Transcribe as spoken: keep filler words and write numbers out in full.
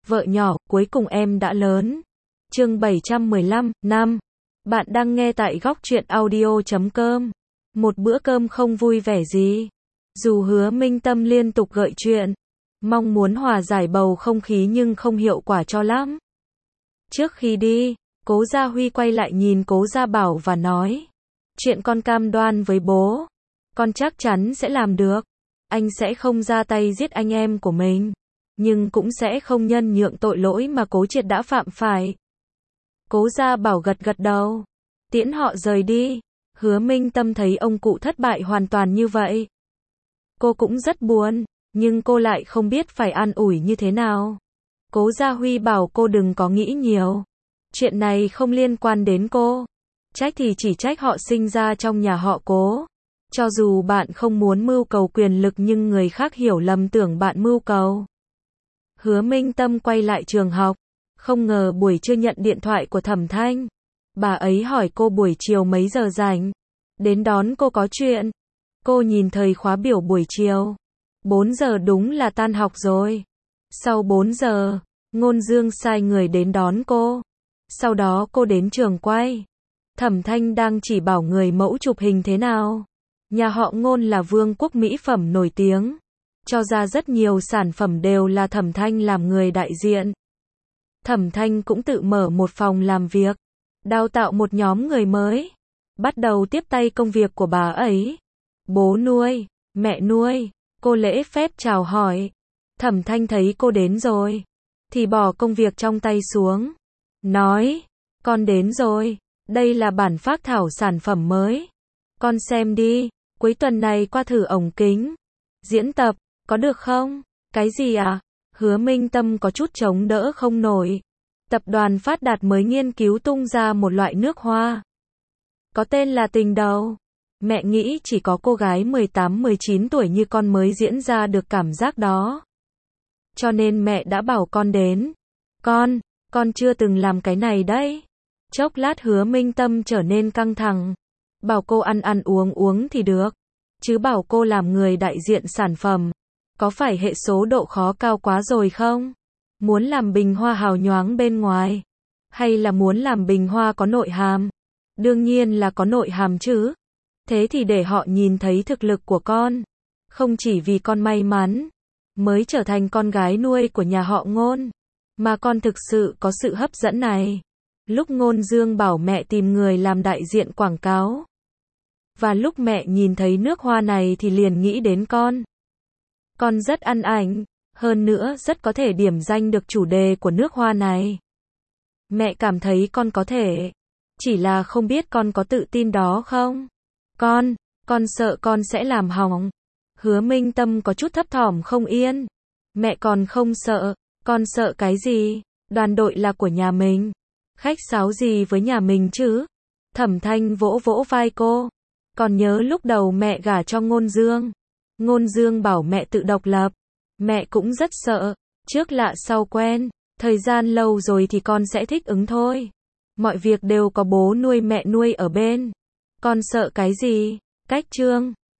vợ nhỏ, cuối cùng em đã lớn. Chương bảy trăm mười lăm, năm. Bạn đang nghe tại góc truyện audio chấm com. Một bữa cơm không vui vẻ gì. Dù Hứa Minh Tâm liên tục gợi chuyện, mong muốn hòa giải bầu không khí nhưng không hiệu quả cho lắm. Trước khi đi, Cố Gia Huy quay lại nhìn Cố Gia Bảo và nói, chuyện con cam đoan với bố, con chắc chắn sẽ làm được. Anh sẽ không ra tay giết anh em của mình, nhưng cũng sẽ không nhân nhượng tội lỗi mà Cố Triệt đã phạm phải. Cố Gia Bảo gật gật đầu, tiễn họ rời đi. Hứa Minh Tâm thấy ông cụ thất bại hoàn toàn như vậy, cô cũng rất buồn, nhưng cô lại không biết phải an ủi như thế nào. Cố Gia Huy bảo cô đừng có nghĩ nhiều, chuyện này không liên quan đến cô, trách thì chỉ trách họ sinh ra trong nhà họ Cố. Cho dù bạn không muốn mưu cầu quyền lực nhưng người khác hiểu lầm tưởng bạn mưu cầu. Hứa Minh Tâm quay lại trường học, không ngờ buổi trưa nhận điện thoại của Thẩm Thanh. Bà ấy hỏi cô buổi chiều mấy giờ rảnh, đến đón cô có chuyện. Cô nhìn thời khóa biểu buổi chiều, bốn giờ đúng là tan học rồi. Sau bốn giờ, Ngôn Dương sai người đến đón cô. Sau đó cô đến trường quay. Thẩm Thanh đang chỉ bảo người mẫu chụp hình thế nào. Nhà họ Ngôn là vương quốc mỹ phẩm nổi tiếng, cho ra rất nhiều sản phẩm đều là Thẩm Thanh làm người đại diện. Thẩm Thanh cũng tự mở một phòng làm việc, đào tạo một nhóm người mới, bắt đầu tiếp tay công việc của bà ấy. Bố nuôi, mẹ nuôi, cô lễ phép chào hỏi. Thẩm Thanh thấy cô đến rồi, thì bỏ công việc trong tay xuống, nói, con đến rồi, đây là bản phác thảo sản phẩm mới. Con xem đi, cuối tuần này qua thử ống kính, diễn tập, có được không? Cái gì à? Hứa Minh Tâm có chút chống đỡ không nổi. Tập đoàn Phát Đạt mới nghiên cứu tung ra một loại nước hoa, có tên là Tình Đầu. Mẹ nghĩ chỉ có cô gái mười tám mười chín tuổi như con mới diễn ra được cảm giác đó. Cho nên mẹ đã bảo con đến. Con, con chưa từng làm cái này đấy. Chốc lát Hứa Minh Tâm trở nên căng thẳng. Bảo cô ăn ăn uống uống thì được, chứ bảo cô làm người đại diện sản phẩm, có phải hệ số độ khó cao quá rồi không? Muốn làm bình hoa hào nhoáng bên ngoài, hay là muốn làm bình hoa có nội hàm? Đương nhiên là có nội hàm chứ. Thế thì để họ nhìn thấy thực lực của con. Không chỉ vì con may mắn mới trở thành con gái nuôi của nhà họ Ngôn, mà con thực sự có sự hấp dẫn này. Lúc Ngôn Dương bảo mẹ tìm người làm đại diện quảng cáo, và lúc mẹ nhìn thấy nước hoa này thì liền nghĩ đến con. Con rất ăn ảnh, hơn nữa rất có thể điểm danh được chủ đề của nước hoa này. Mẹ cảm thấy con có thể, chỉ là không biết con có tự tin đó không? Con, con sợ con sẽ làm hỏng. Hứa Minh Tâm có chút thấp thỏm không yên. Mẹ còn không sợ, con sợ cái gì? Đoàn đội là của nhà mình, khách sáo gì với nhà mình chứ? Thẩm Thanh vỗ vỗ vai cô. Còn nhớ lúc đầu mẹ gả cho Ngôn Dương, Ngôn Dương bảo mẹ tự độc lập, mẹ cũng rất sợ, trước lạ sau quen, thời gian lâu rồi thì con sẽ thích ứng thôi. Mọi việc đều có bố nuôi mẹ nuôi ở bên. Con sợ cái gì? Cách Trương,